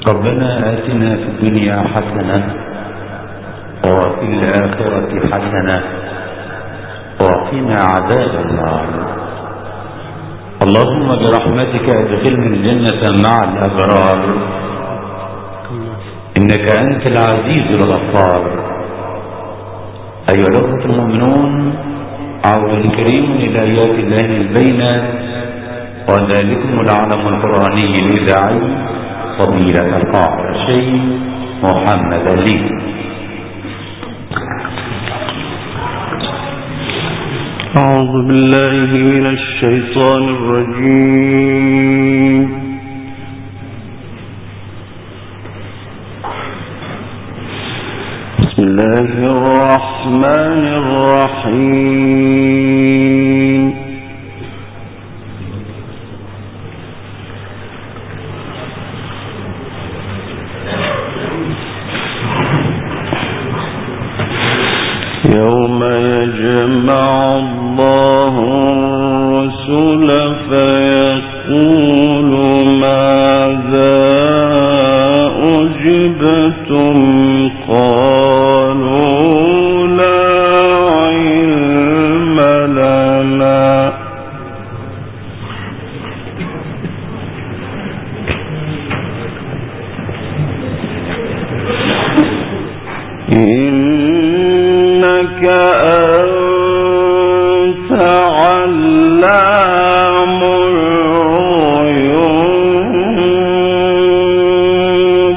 ربنا آتنا في الدنيا حسنة وفي الآخرة حسنة وقنا عذاب النار. اللهم برحمتك ادخلنا الجنة مع الأبرار، إنك أنت العزيز الغفار. أيها الأخوة المؤمنون، عود كريم إلى آيات الله البينات، وذلكم العلم القرآني الإذاعي فضيلة القاضي الشيخ محمد علي. أعوذ بالله من الشيطان الرجيم. بسم الله الرحمن الرحيم. يوم يجمع الله الرسل فيقول ماذا أجبتم قالوا لا علم لنا إنك أنت علام الغيوب.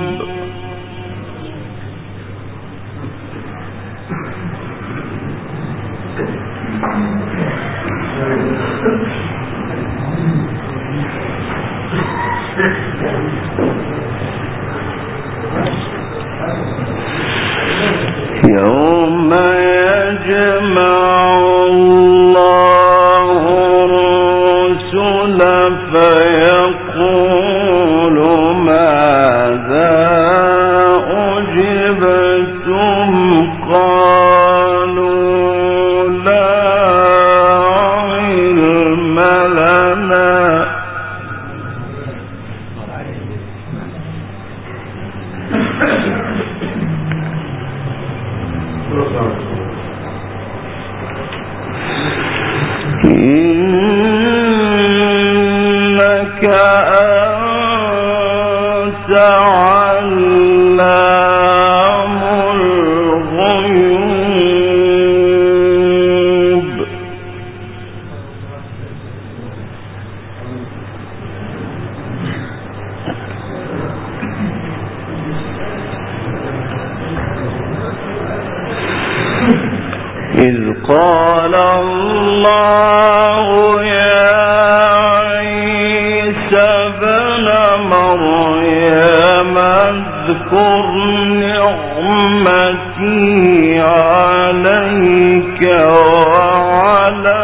يوم يجمع الله الرسل فيقول ماذا أجبتم قالوا لا علم لنا إنك أنت علام الغيوب. إذ قال الله يا عيسى ابن مريم اذكر نعمتي عليك وعلى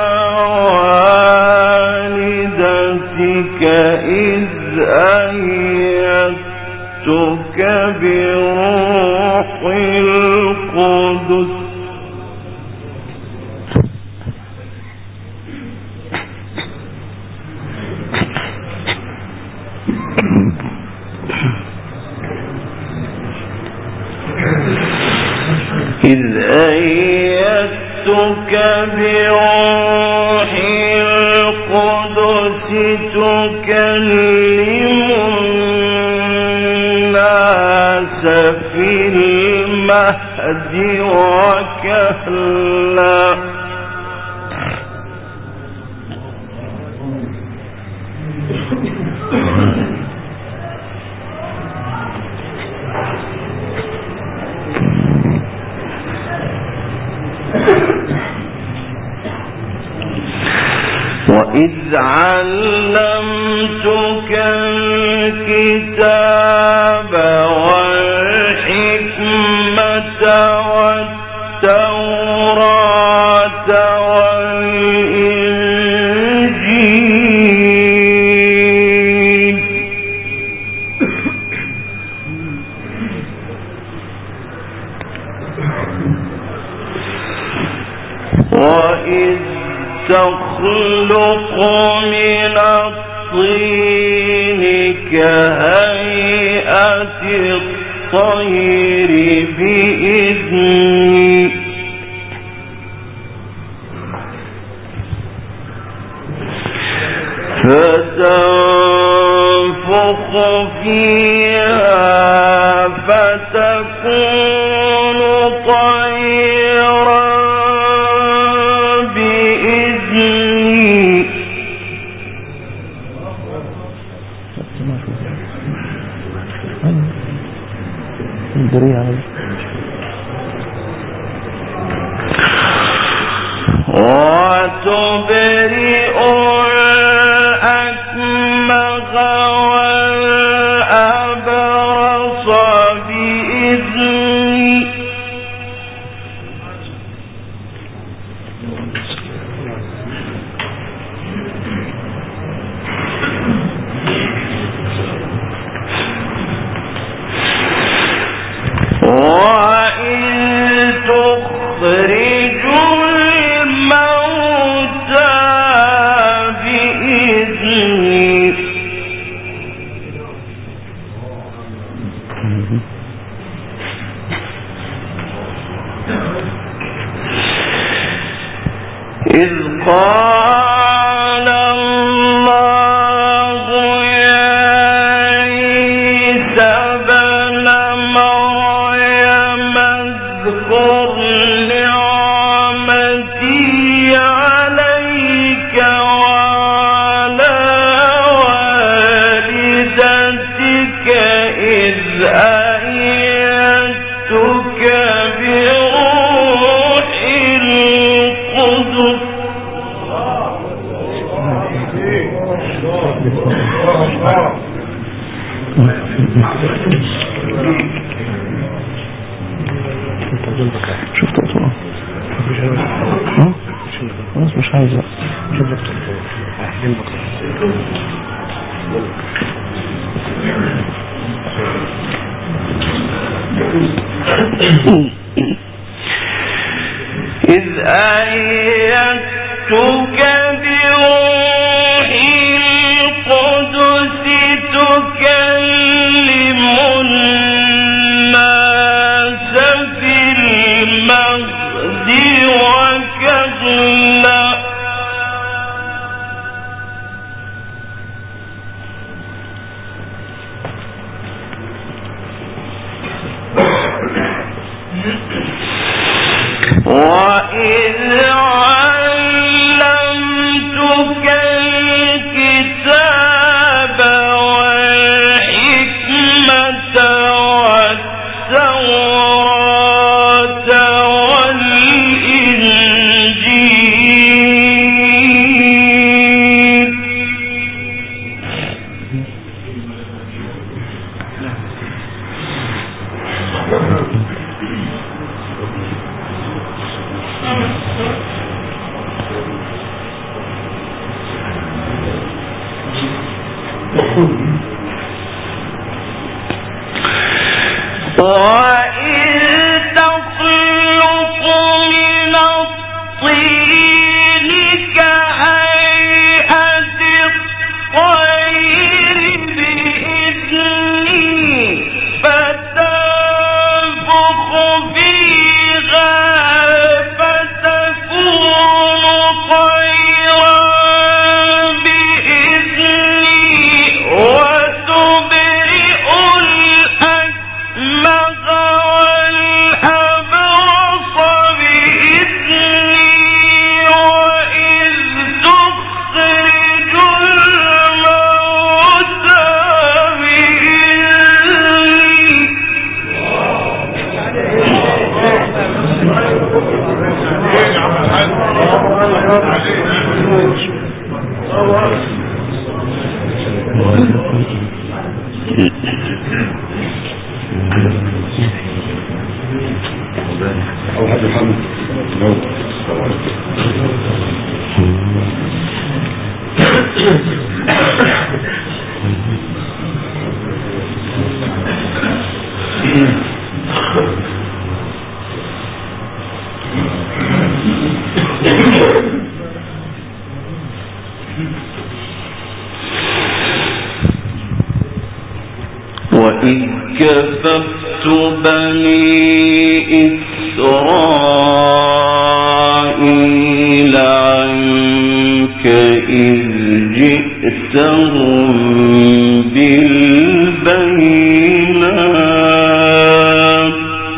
والدتك إذ أيدتك بروح القدس بروح القدس تكلم الناس في المهد وكهلا وإذ علمتك الكتاب والحكمة والتوراة والإنجيل وإذ تخلق من الطين كهيئة الطير بإذني فتنفخ فيها فتكون طيرا بإذني وتبرئ الأكمه والأبرص بإذني وإن تخرج الموتى بإذني إذ قال الله يا عيسى ابن مريم اذكر نعمتي عليك وعلى والدتك إذ أيدتك بروح القدس شفت اطلع خلاص مش عايز إذ أيدتك بروح القدس تكلم الناس في المهد وكهلا وإذ علمتك الكتاب والحكمة والتوراة والإنجيل وإذ تخلق من الطين كهيئة الطير بإذني فتنفخ فيها فتكون طيرا بإذني وتبرئ الأكمه والأبرص بإذني وإذ تخرج الموتى أو حد محمد وإذ كففت بني إسرائيل عنك إذ جئتهم بالبينات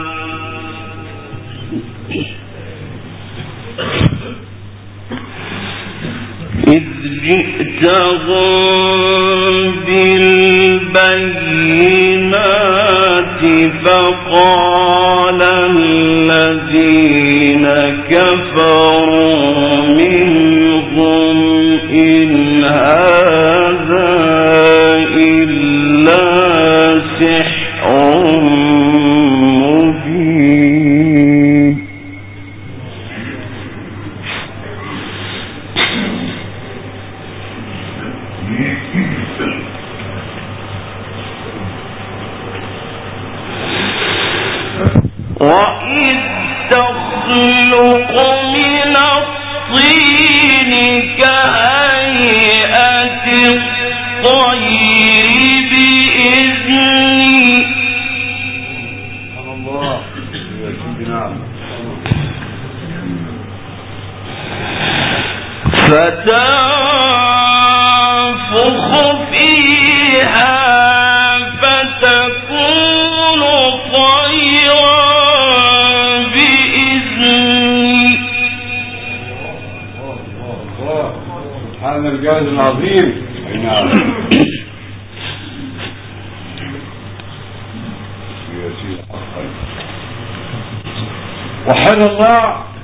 فقال الذين كفروا منهم إن هذا إلا سحر مبين وإذ تخلق من الطين كهيئة الطير بإذني فتنفخ فيها فتكون طيرا بإذني. سبحان الجاهز العظيم. وحد الله.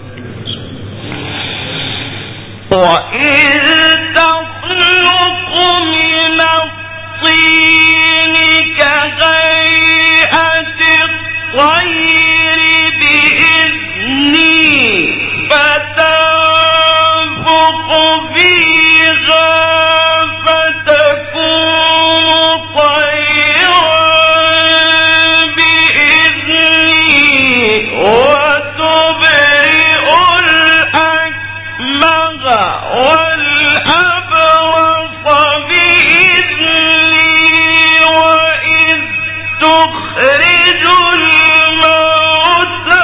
وإذ تخلق من الطين كهيئة الطير بإذني فتنفخ فيها فتكون طيرا بإذني وتبرئ الأكمه والأبرص بإذني وإذ تخرج الموتى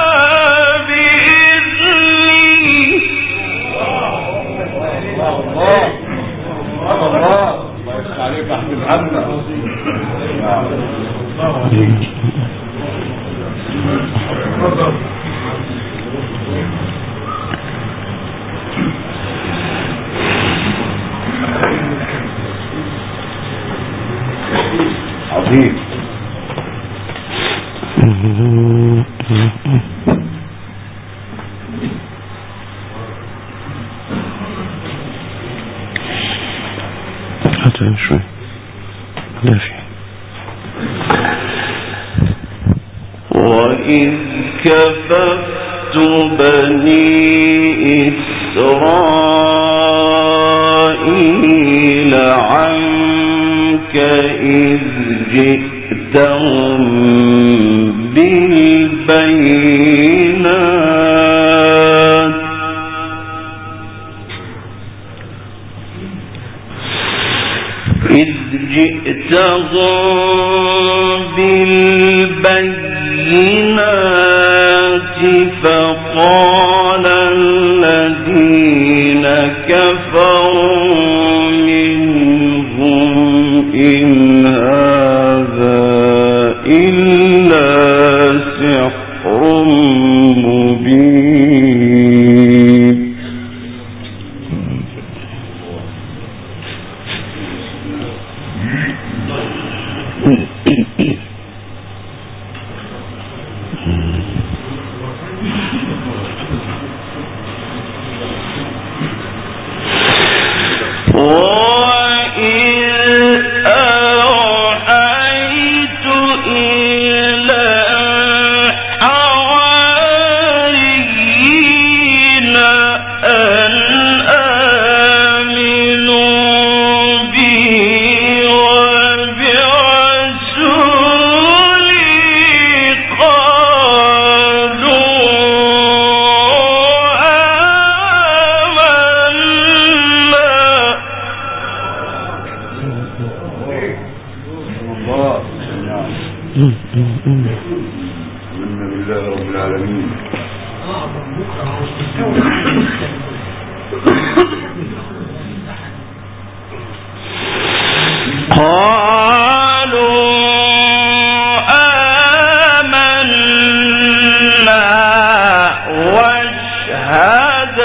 بإذني. الله يفتح عليك أحمد حمد. عظيم. هاتين شوي دافي. وإذ كففت بني إسرائيل عنك إذ جئتهم بالبينات فقال الذين كفروا منهم إن هذا إلا سحر مبين. بالله رب العالمين. قالوا آمنا واشهد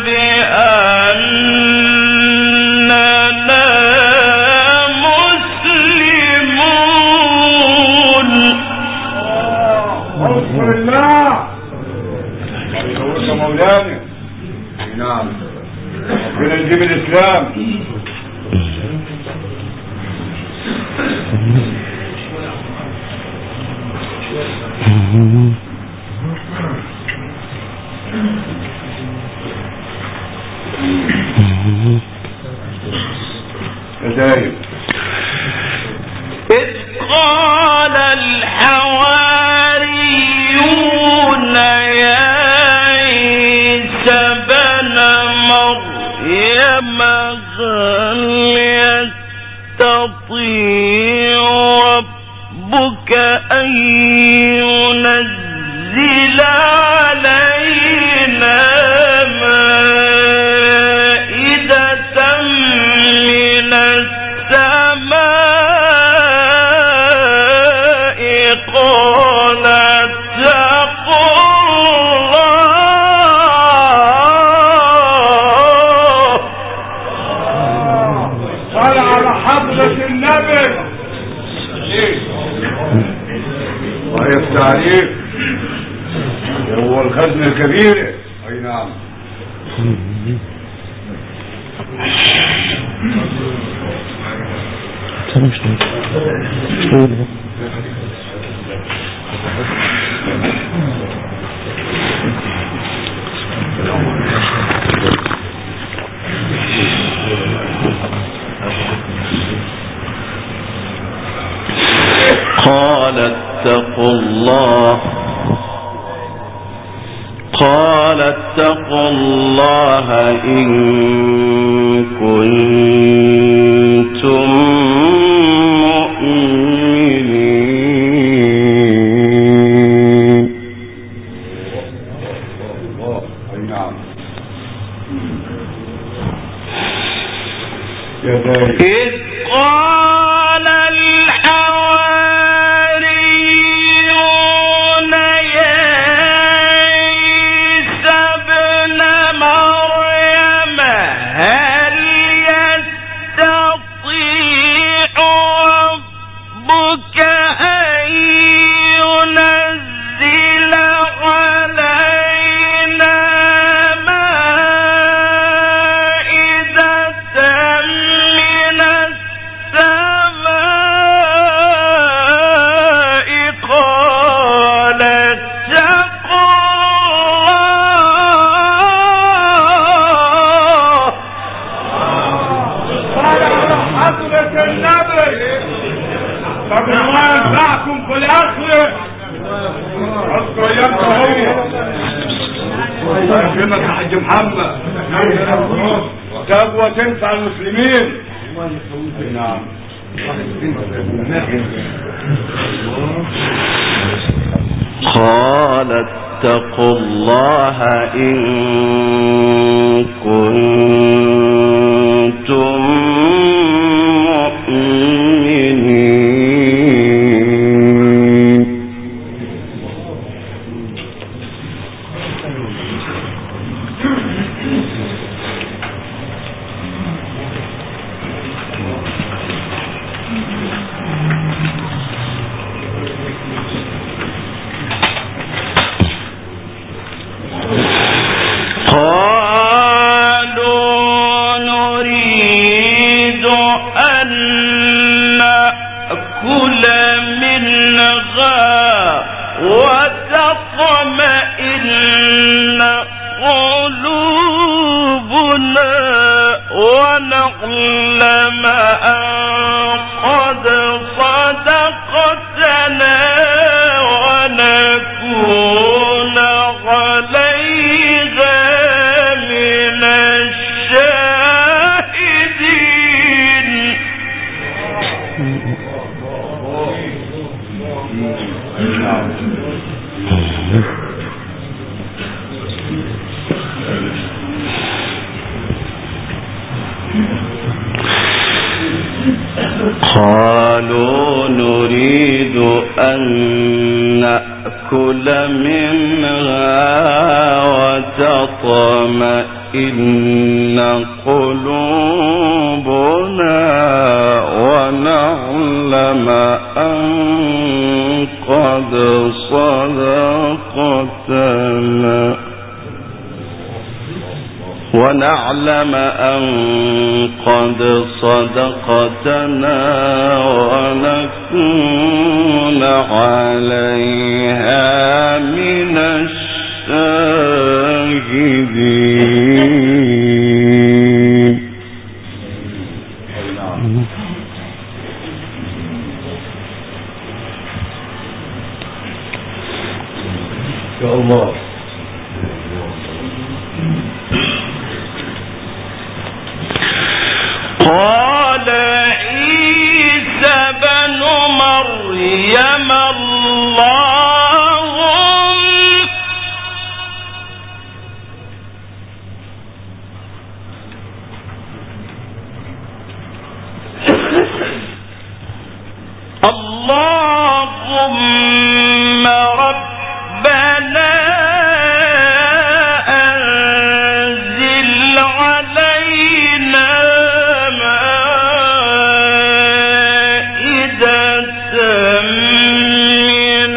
بأننا مسلمون. بسم الله. يقول مولانا. نعم. ربنا يجيب الإسلام. كذلك إذ قال الحواريون يا عيسى ابن مريم هل يستطيع ربك أن ينزل علينا مائدة من السماء قال اتقوا الله. صل على حضرة النبي. ويفتح هو الخزن الكبير. اي نعم. قال اتقوا الله إن كنتم مؤمنين. اي نعم. إذ قال الحواريون يا عيسى ابن مريم هل يستطيع ربك أن ينزل علينا مائدة من السماء قال اتقوا الله. صل على حضرة النبي. طب الله ينفعكم في الآخرة. اذكر ايامك هو يكرمك يا حاج محمد. تقوى تنفع المسلمين. نعم. قال اتقوا الله إن كنتم مؤمنين. قالوا نريد أن نأكل منها وتطمئن قلوبنا ونعلم أن قد صدقتنا ونكون عليها من الشاهدين. قالوا نريد أن نأكل منها وتطمئن قلوبنا ونعلم أن قد صدقتنا ونكون عليها من الشاهدين. يا الله. قال عيسى بن مريم اللهم ربنا أنزل علينا من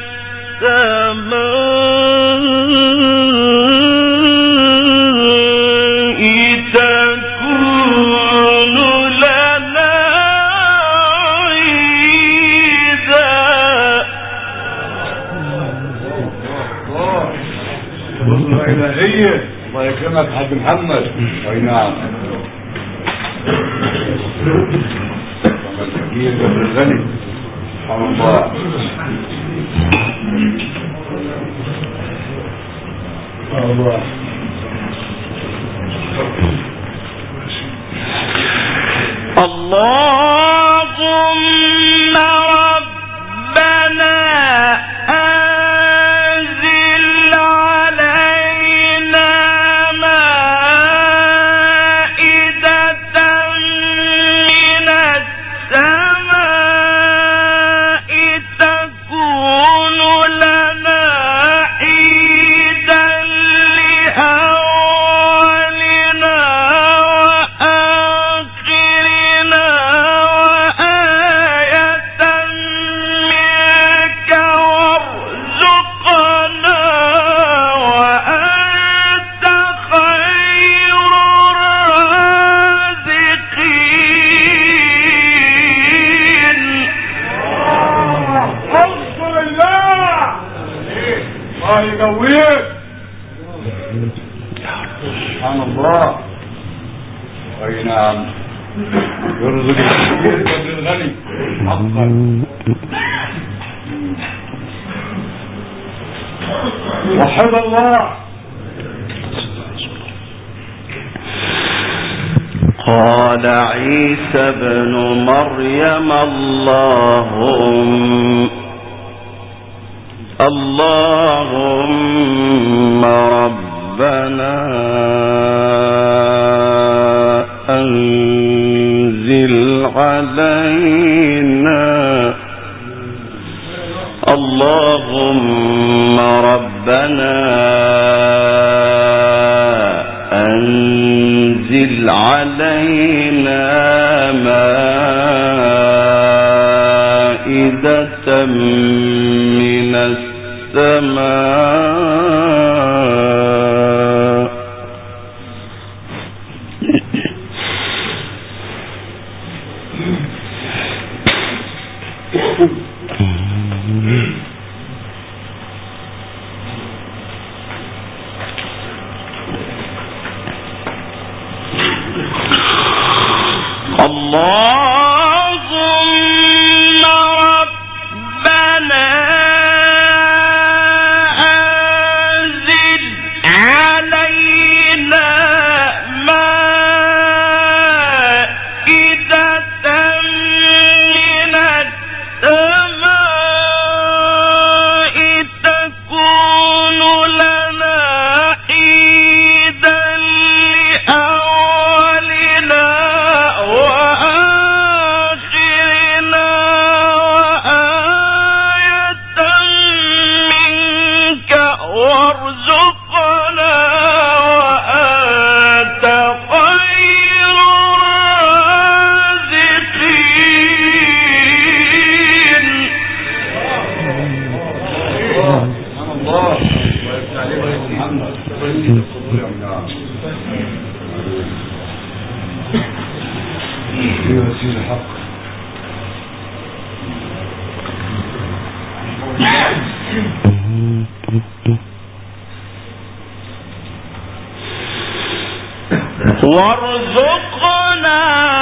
السماء تكون لنا عيدا. الله إلهية. الله يكرمك حاج محمد. أي نعم. الكبير قبل الغني. سبحان الله. الله. اللهم ربنا أنزل علينا مائدة من السماء تكون لنا عيدا لأولنا وآخرنا وآية منك وارزقنا وأنت خير الرازقين. الحمد لله. الله يقويك. سبحان الله. أي نعم. يرزق الكبير قبل الغني حقا. وحد الله. قال عيسى بن مريم اللهم ربنا أنزل علينا اللهم ربنا أنزل علينا مائدة من السماء اللهم ربنا أنزل علينا مائدة من السماء وارزقنا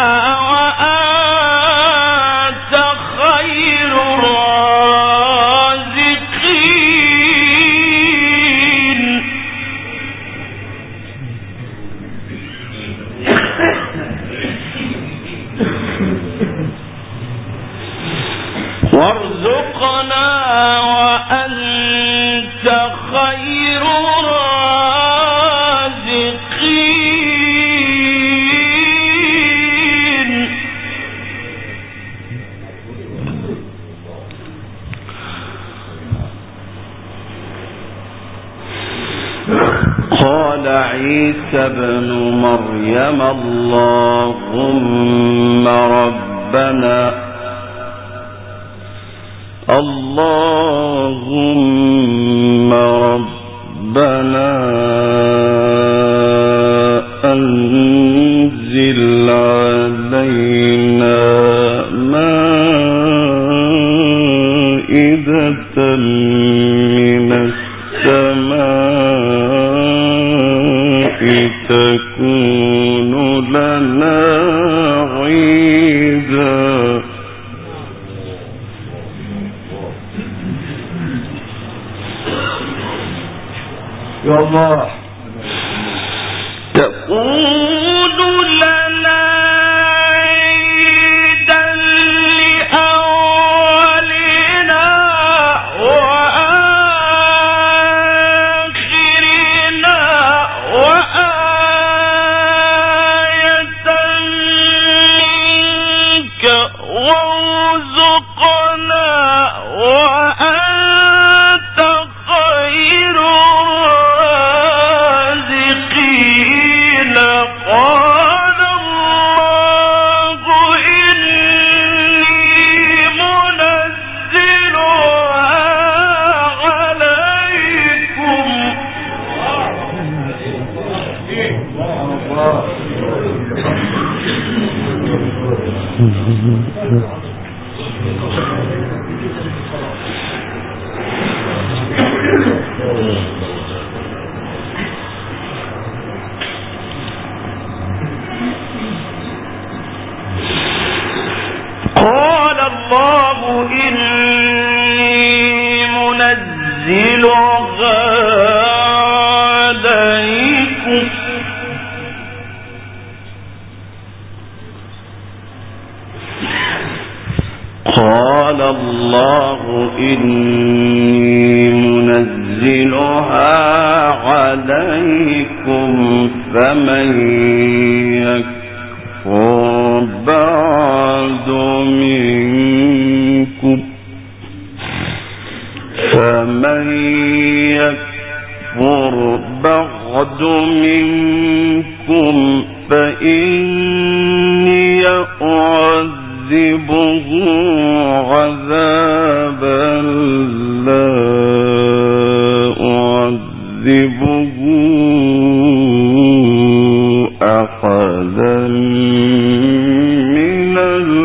وأنت خير الرازقين وارزقنا وأنت خير الرازقين قال عيسى ابن مريم اللهم ربنا أنزل علينا مائدة من السماء تكون لنا عيدا يا الله تكون لنا عيدا لأولنا وآخرنا وآية منك وارزقنا وأنت خير الرازقين قال الله إني منزلها عليكم قال الله إني منزلها عليكم قال الله إني منزلها عليكم فمن يكفر بعد منكم فإني أعذبه عذابا لا أعذبه أحدا من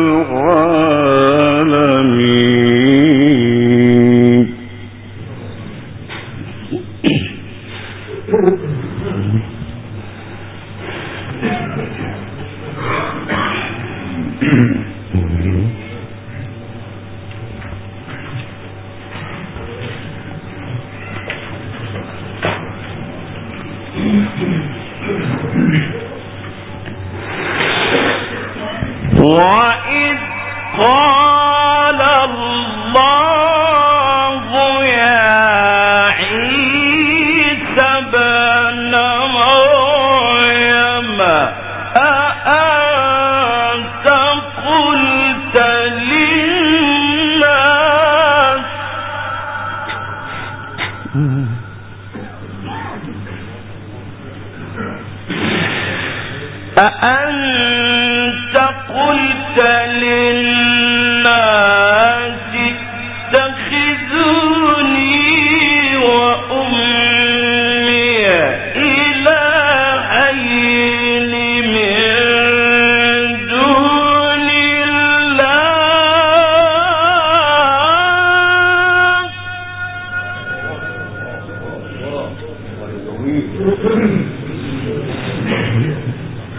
العالمين وإذ قال الله يا عيسى ابن مريم أأنت قلت للناس أأنت قلت للناس اتخذوني وأمي إلهين من دون الله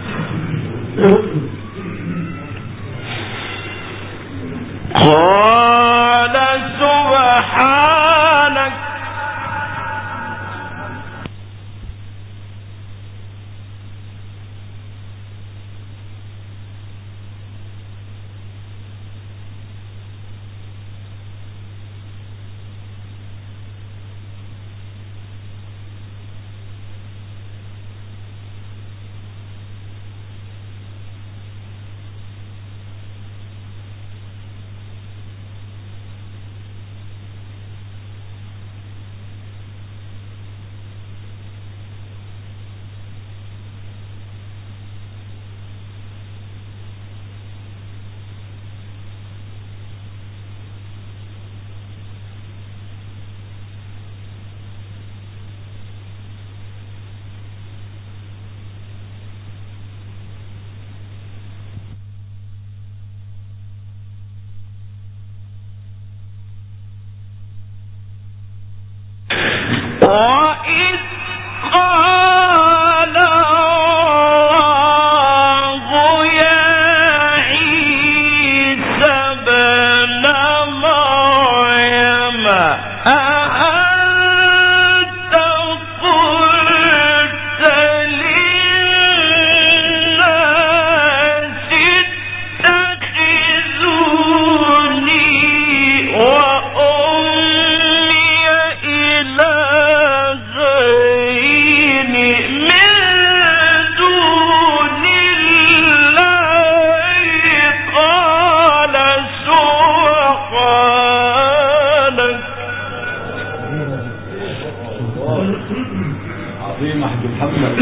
عظيم حاج محمد.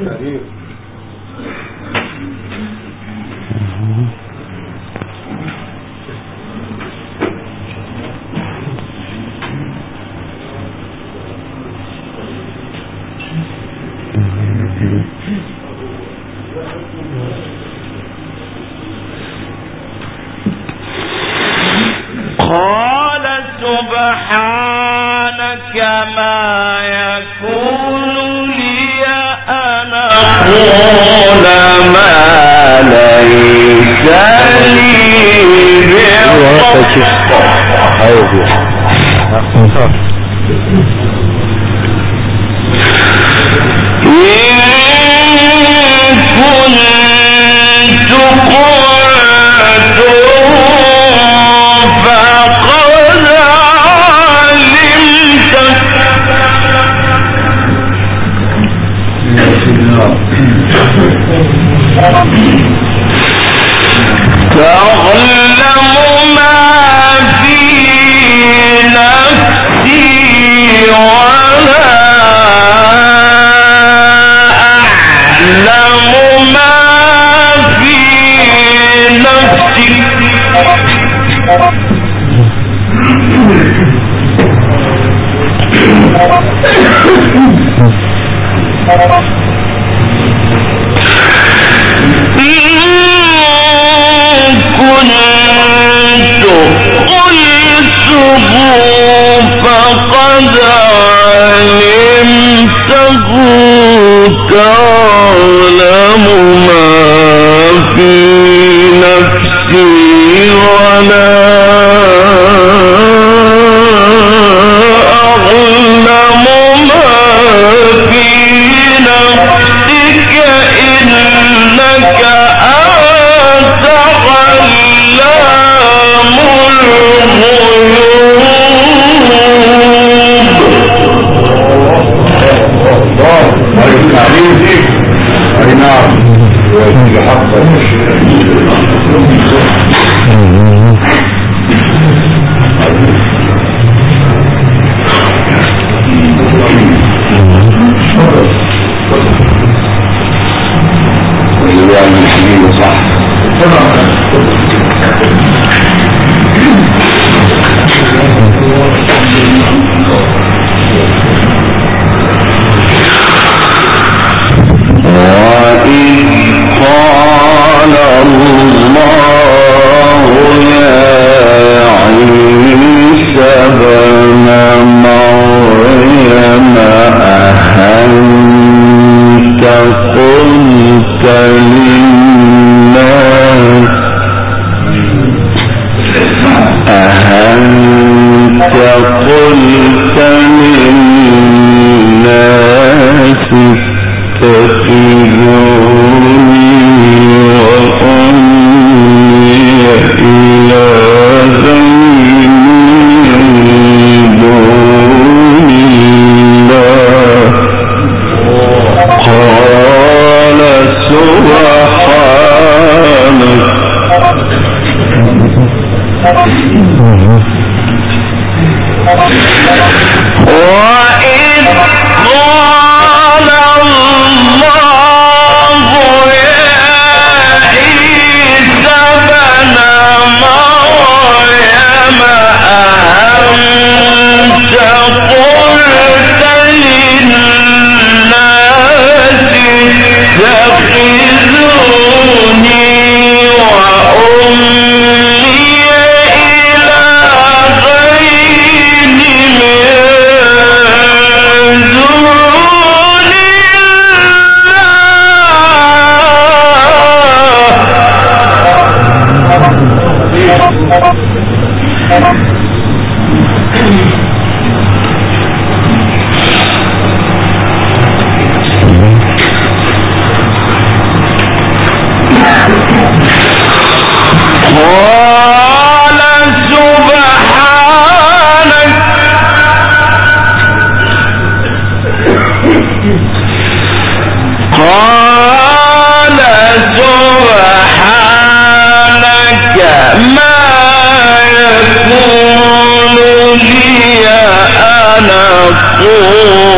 قال سبحانك ما يكون لي أن أقول ما ليس لي بحق تعلم ما في نفسي ولا أعلم ما في نفسك كنت قلته فقد علمته تعلم ما في نفسي ولا أعلم ما في نفسك إنك أنت علام اي نعم حق والله الحبيب صح وإذ قال الله يا عيسى ابن مريم أأنت قلت للناس اتخذوني وأمي إلهين من دون الله قال سبحانك وإذ قال الله يا عيسى ابن مريم أأنت قلت للناس اتخذوني قال سبحانك ما يكون لي أن أقول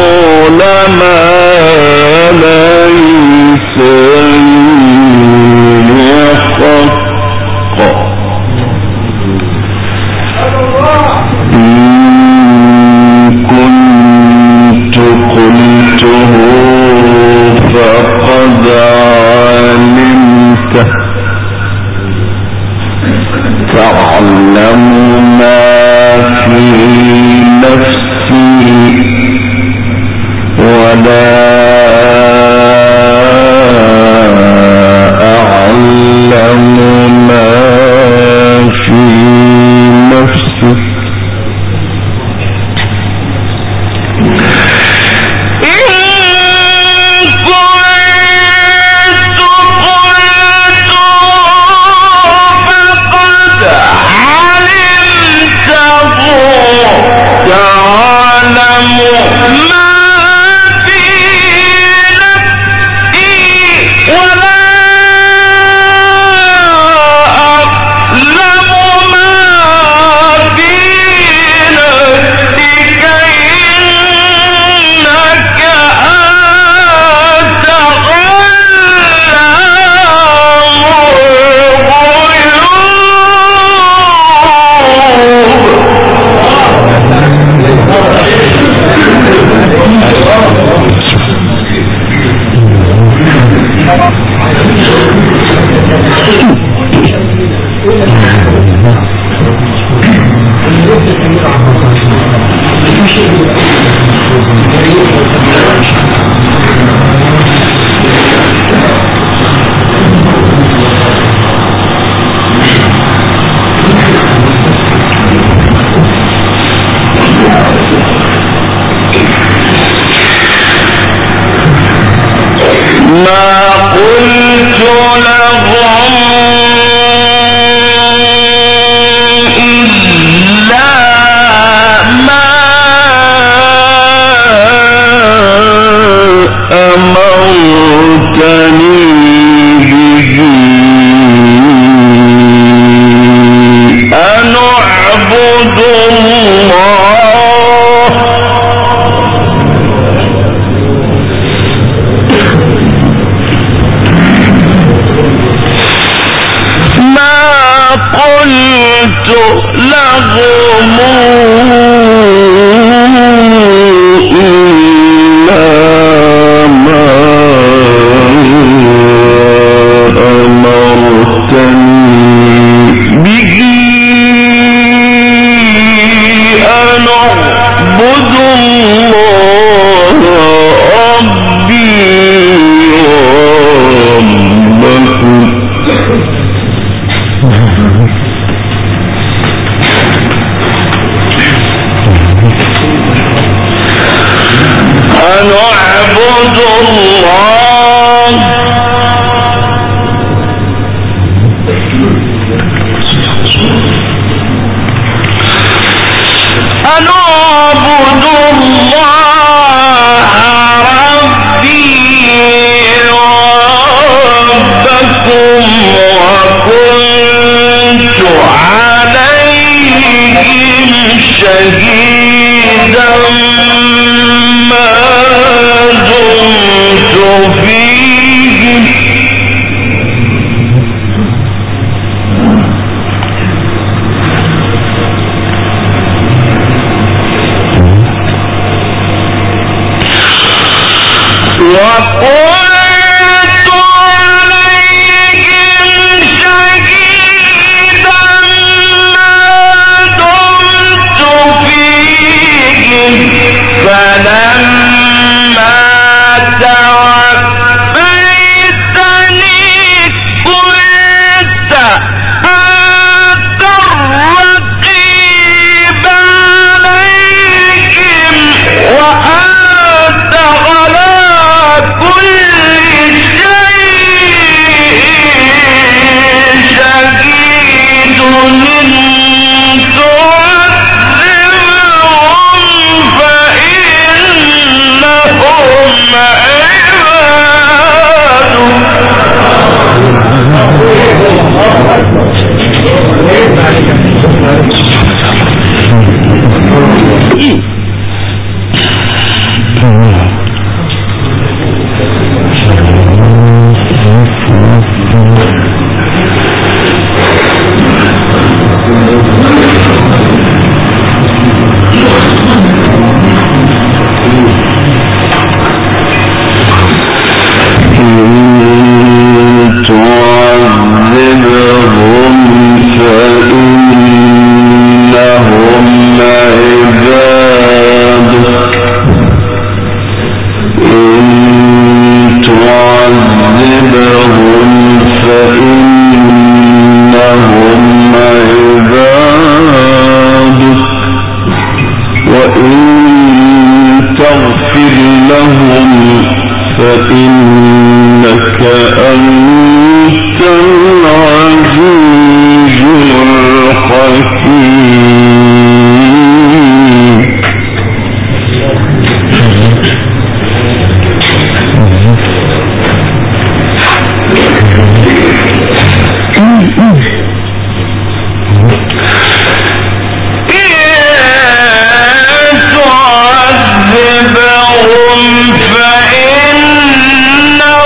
تعذبهم فإنهم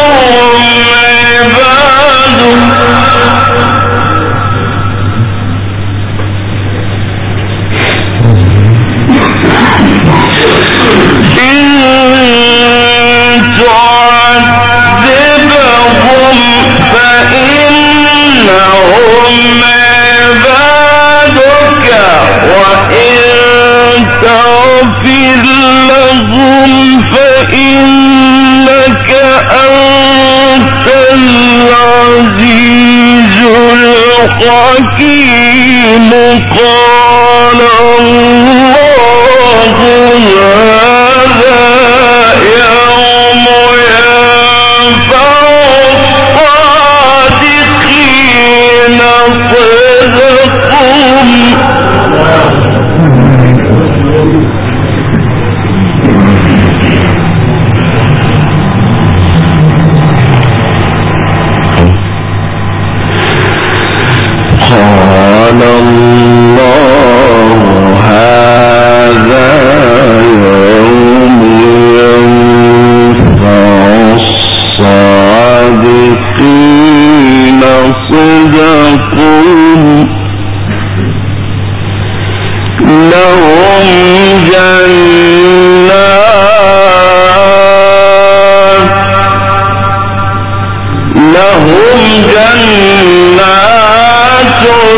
فاغفر لهم فإنك أنت العزيز الحكيم. قال الله هذا يوم ينفع الصادقين صدقهم. قال الله هذا يوم ينفع الصادقين صدقهم. لهم جنات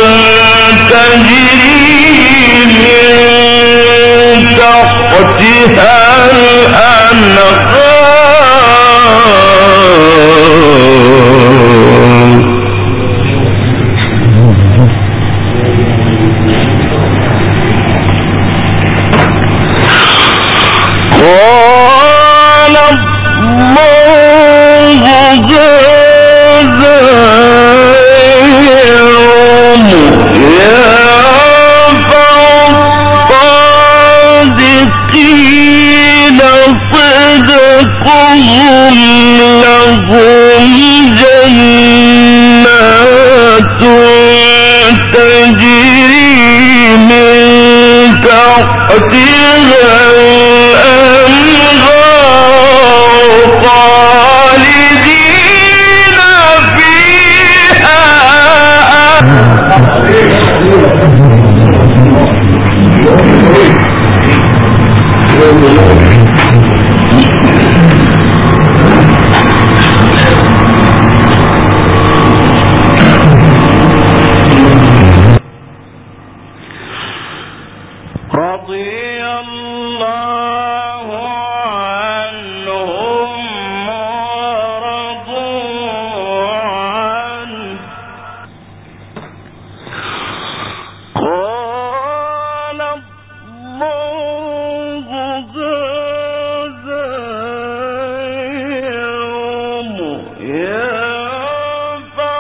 تجري من تحتها الأنهار. قال الله هذا يوم ينفع الصادقين صدقهم. لهم جنات تجري من تحتها الأنهار خالدين فيها. رضي الله عنهم ورضوا عنه. قال الله هذا يوم ينفع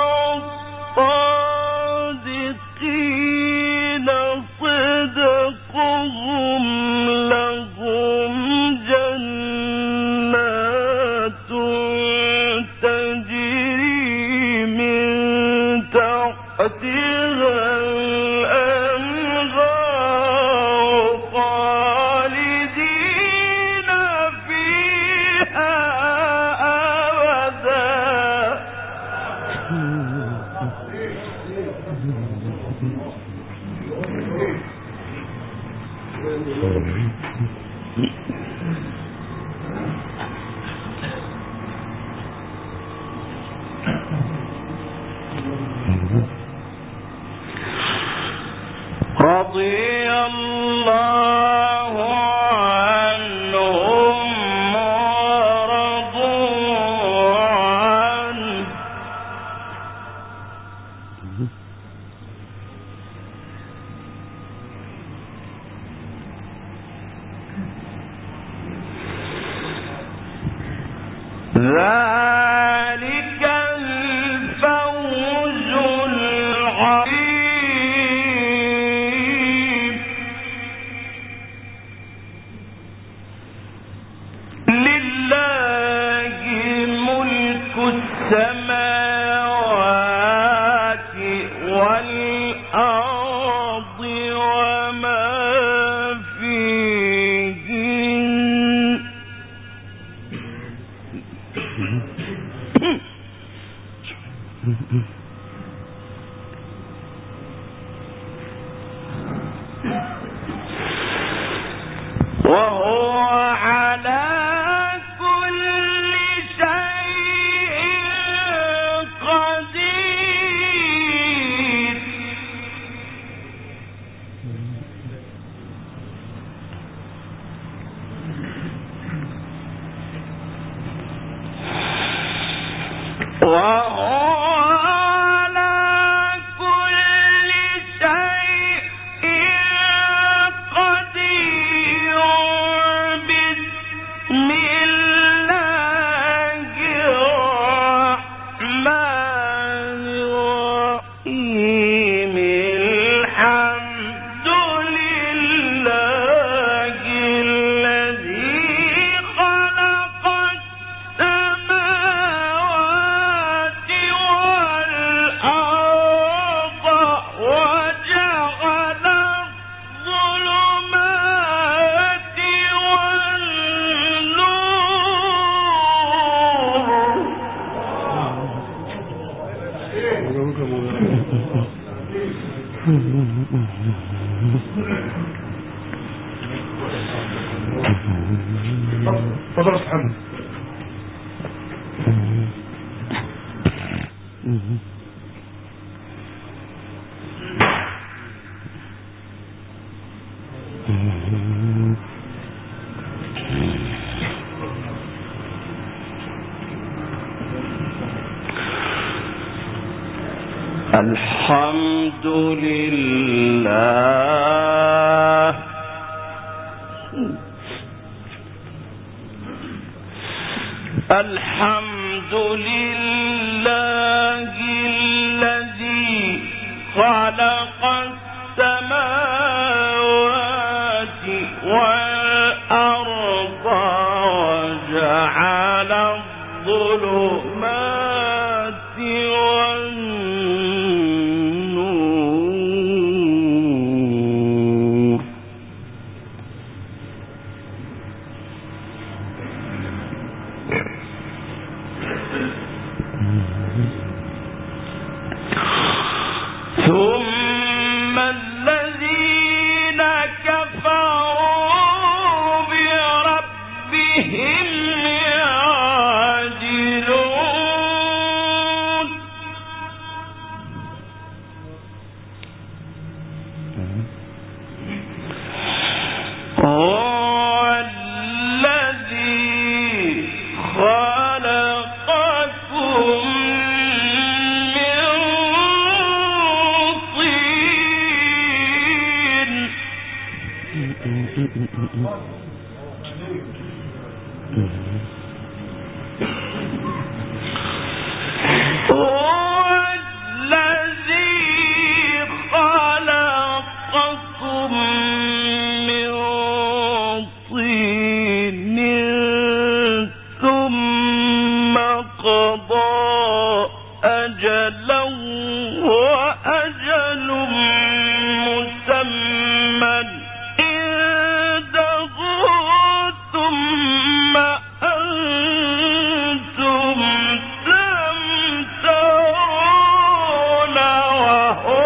الصادقين صدقهم. لهم جنات تجري من تحتها الأنهار خالدين فيها أبدا. رضي الله عنهم ورضوا عنه. ذلك الفوز العظيم. لله ملك السماوات والأرض وما فيهن. تفضل يا محمد. الحمد لله الحمد لله الذي خلق السماوات والأرض وجعل الظلمات والنور ثم الذين كفروا بربهم يعدلون هو الذي خلقكم من هو الذي خلقكم من طين ثم قضى أجلا وأجل مسمى عنده ثم أنتم تمترون وهو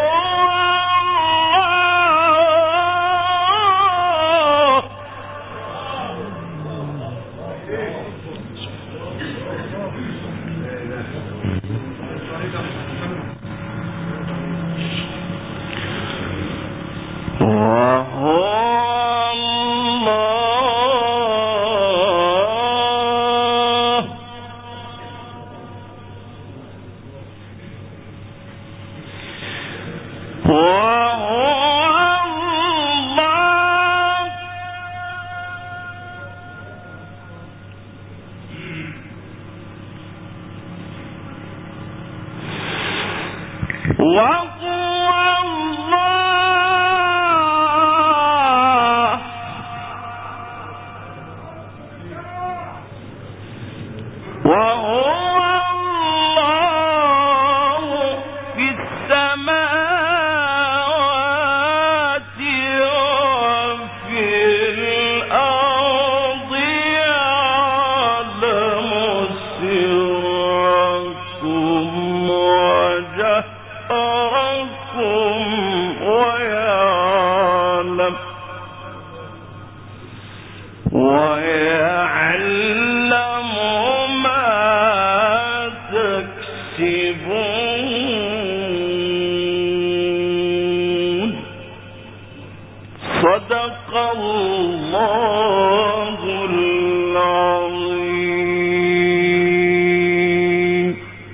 ويعلم ما تكسبون صدق الله العظيم.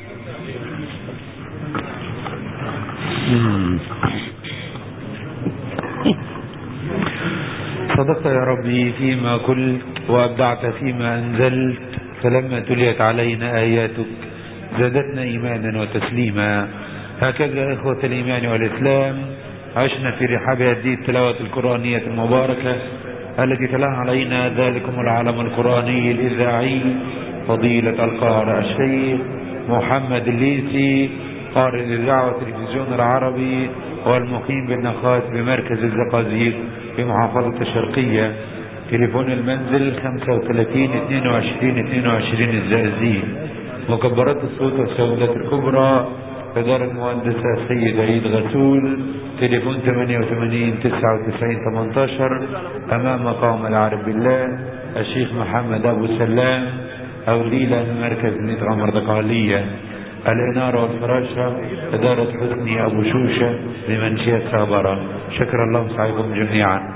صدقت يا ربي فيما قلت وأبدعت فيما أنزلت، فلما تليت علينا آياتك زادتنا إيمانا وتسليما. هكذا إخوة الإيمان والإسلام عشنا في رحاب هذه التلاوة القرآنية المباركة التي تلاها علينا ذلكم العالم القرآني الإذاعي فضيلة القارئ الشيخ محمد الليثي، قارئ الإذاعة والتلفزيون العربي والمقيم بالنخاس بمركز الزقازيق في محافظة الشرقية. تليفون المنزل 35 22 22 الزقازيق. مكبرات الصوت والسودات الكبرى إدارة المهندسة السيد عيد غسول، تليفون 88 99 18 أمام مقام العارف بالله الشيخ محمد أبو سلام، أو ليلة مركز مدينة مردقالية. الإنارة والفراشة إدارة حسني أبو شوشة بمنشية صابرة. شكر الله سعيكم جميعا.